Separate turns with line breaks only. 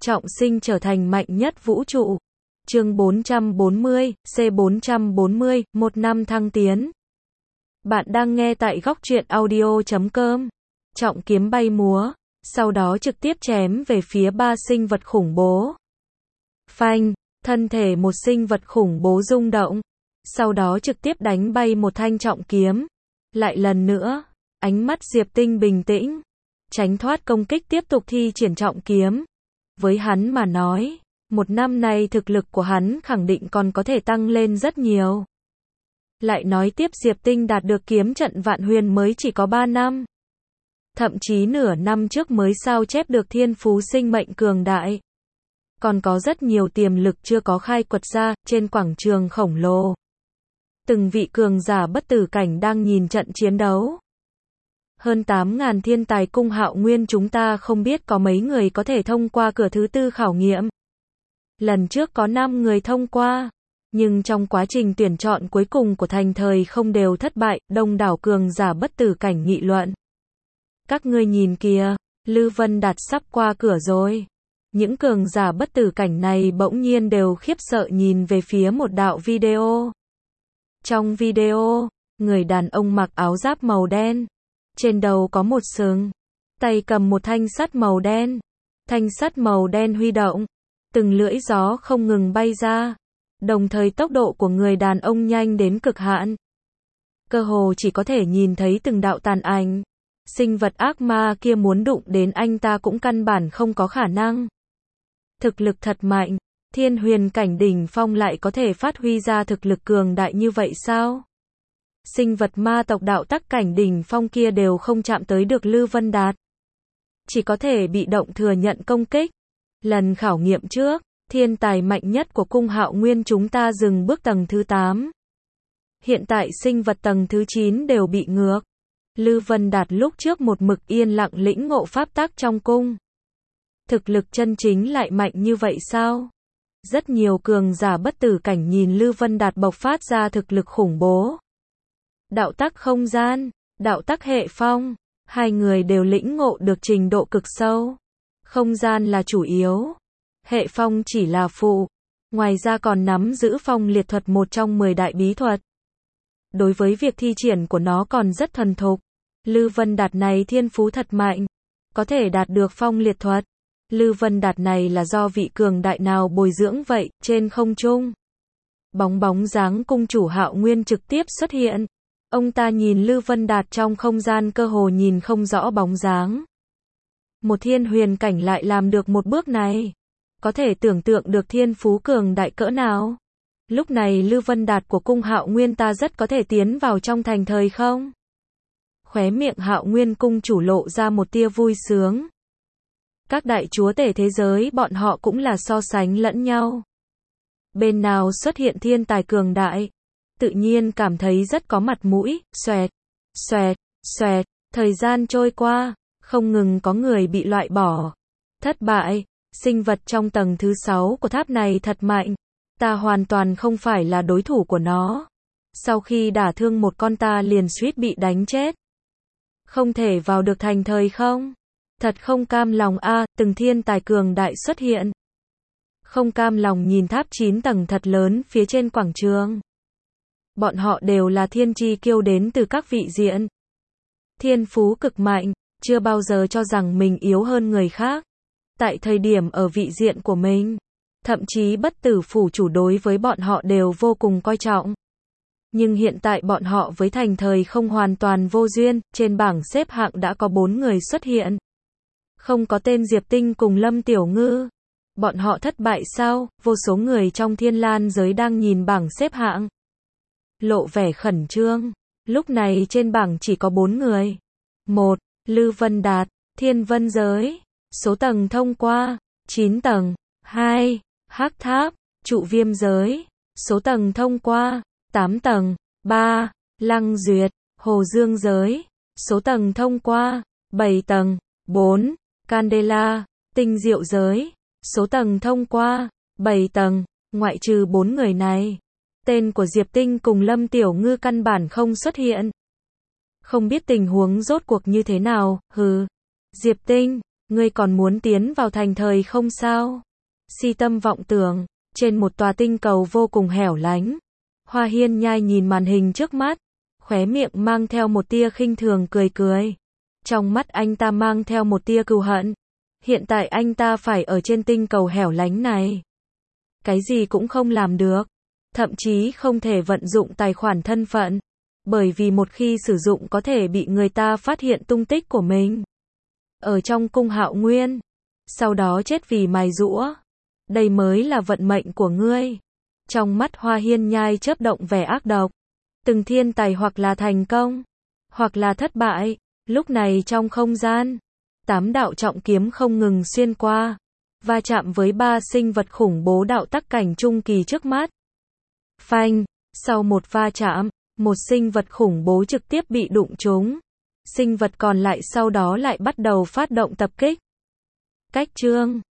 trọng sinh trở thành mạnh nhất vũ trụ. Chương 440, C440, một năm thăng tiến. Bạn đang nghe tại góc truyện audio.com. Trọng kiếm bay múa, sau đó trực tiếp chém về phía ba sinh vật khủng bố. Phanh, thân thể một sinh vật khủng bố rung động, sau đó trực tiếp đánh bay một thanh trọng kiếm. Lại lần nữa, ánh mắt Diệp Tinh bình tĩnh, tránh thoát công kích tiếp tục thi triển trọng kiếm. Với hắn mà nói, một năm nay thực lực của hắn khẳng định còn có thể tăng lên rất nhiều. Lại nói tiếp Diệp Tinh đạt được kiếm trận vạn huyền mới chỉ có 3 năm. Thậm chí nửa năm trước mới sao chép được thiên phú sinh mệnh cường đại. Còn có rất nhiều tiềm lực chưa có khai quật ra, trên quảng trường khổng lồ. Từng vị cường giả bất tử cảnh đang nhìn trận chiến đấu. Hơn 8.000 thiên tài cung Hạo Nguyên chúng ta không biết có mấy người có thể thông qua cửa thứ tư khảo nghiệm. Lần trước có 5 người thông qua, nhưng trong quá trình tuyển chọn cuối cùng của thành thời không đều thất bại, đông đảo cường giả bất tử cảnh nghị luận. Các ngươi nhìn kìa, Lư Vân Đạt sắp qua cửa rồi. Những cường giả bất tử cảnh này bỗng nhiên đều khiếp sợ nhìn về phía một đạo video. Trong video, người đàn ông mặc áo giáp màu đen, trên đầu có một sừng, tay cầm một thanh sắt màu đen. Thanh sắt màu đen huy động, từng lưỡi gió không ngừng bay ra, đồng thời tốc độ của người đàn ông nhanh đến cực hạn. Cơ hồ chỉ có thể nhìn thấy từng đạo tàn ảnh. Sinh vật ác ma kia muốn đụng đến anh ta cũng căn bản không có khả năng. Thực lực thật mạnh, thiên huyền cảnh đỉnh phong lại có thể phát huy ra thực lực cường đại như vậy sao? Sinh vật ma tộc đạo tắc cảnh đỉnh phong kia đều không chạm tới được Lư Vân Đạt. Chỉ có thể bị động thừa nhận công kích. Lần khảo nghiệm trước, thiên tài mạnh nhất của cung Hạo Nguyên chúng ta dừng bước tầng thứ 8. Hiện tại sinh vật tầng thứ 9 đều bị ngược. Lư Vân Đạt lúc trước một mực yên lặng lĩnh ngộ pháp tắc trong cung. Thực lực chân chính lại mạnh như vậy sao? Rất nhiều cường giả bất tử cảnh nhìn Lư Vân Đạt bộc phát ra thực lực khủng bố. Đạo tắc không gian, đạo tắc hệ phong, hai người đều lĩnh ngộ được trình độ cực sâu. Không gian là chủ yếu, hệ phong chỉ là phụ, ngoài ra còn nắm giữ phong liệt thuật một trong 10 đại bí thuật. Đối với việc thi triển của nó còn rất thuần thục. Lư Vân Đạt này thiên phú thật mạnh, có thể đạt được phong liệt thuật. Lư Vân Đạt này là do vị cường đại nào bồi dưỡng vậy? Trên không trung, bóng dáng cung chủ Hạo Nguyên trực tiếp xuất hiện. Ông ta nhìn Lư Vân Đạt trong không gian cơ hồ nhìn không rõ bóng dáng. Một thiên huyền cảnh lại làm được một bước này, có thể tưởng tượng được thiên phú cường đại cỡ nào. Lúc này Lư Vân Đạt của cung Hạo Nguyên ta rất có thể tiến vào trong thành thời không? Khóe miệng Hạo Nguyên cung chủ lộ ra một tia vui sướng. Các đại chúa tể thế giới bọn họ cũng là so sánh lẫn nhau. Bên nào xuất hiện thiên tài cường đại, tự nhiên cảm thấy rất có mặt mũi. Xoẹt, xoẹt, xoẹt, thời gian trôi qua, không ngừng có người bị loại bỏ. Thất bại, sinh vật trong tầng thứ 6 của tháp này thật mạnh. Ta hoàn toàn không phải là đối thủ của nó. Sau khi đả thương một con ta liền suýt bị đánh chết. Không thể vào được thành thời không? Thật không cam lòng a, từng thiên tài cường đại xuất hiện. Không cam lòng nhìn tháp 9 tầng thật lớn phía trên quảng trường. Bọn họ đều là thiên chi kiêu đến từ các vị diện. Thiên phú cực mạnh, chưa bao giờ cho rằng mình yếu hơn người khác. Tại thời điểm ở vị diện của mình, thậm chí bất tử phủ chủ đối với bọn họ đều vô cùng coi trọng. Nhưng hiện tại bọn họ với thành thời không hoàn toàn vô duyên, trên bảng xếp hạng đã có 4 người xuất hiện. Không có tên Diệp Tinh cùng Lâm Tiểu Ngư. Bọn họ thất bại sao? Vô số người trong thiên lan giới đang nhìn bảng xếp hạng, lộ vẻ khẩn trương. Lúc này trên bảng chỉ có 4 người. 1. Lư Vân Đạt, Thiên Vân Giới. Số tầng thông qua, 9 tầng. 2. Hắc Tháp, Trụ Viêm Giới. Số tầng thông qua, 8 tầng. 3. Lăng Duyệt, Hồ Dương Giới. Số tầng thông qua, 7 tầng. 4. Candela, Tinh Diệu Giới. Số tầng thông qua, 7 tầng. Ngoại trừ 4 người này, tên của Diệp Tinh cùng Lâm Tiểu Ngư căn bản không xuất hiện. Không biết tình huống rốt cuộc như thế nào. Diệp Tinh, Ngươi còn muốn tiến vào thành thời không sao? Si tâm vọng tưởng, trên một tòa tinh cầu vô cùng hẻo lánh. Hoa Hiên Nhai nhìn màn hình trước mắt, khóe miệng mang theo một tia khinh thường cười cười. Trong mắt anh ta mang theo một tia cừu hận. Hiện tại anh ta phải ở trên tinh cầu hẻo lánh này. Cái gì cũng không làm được. Thậm chí không thể vận dụng tài khoản thân phận. Bởi vì một khi sử dụng có thể bị người ta phát hiện tung tích của mình. Ở trong cung Hạo Nguyên. Sau đó chết vì mài giũa. Đây mới là vận mệnh của ngươi. Trong mắt Hoa Hiên Nhai chớp động vẻ ác độc. Từng thiên tài hoặc là thành công, hoặc là thất bại. Lúc này trong không gian, 8 đạo trọng kiếm không ngừng xuyên qua, va chạm với 3 sinh vật khủng bố đạo tắc cảnh trung kỳ trước mắt. Phanh, sau một va chạm, một sinh vật khủng bố trực tiếp bị đụng trúng. Sinh vật còn lại sau đó lại bắt đầu phát động tập kích. Cách chương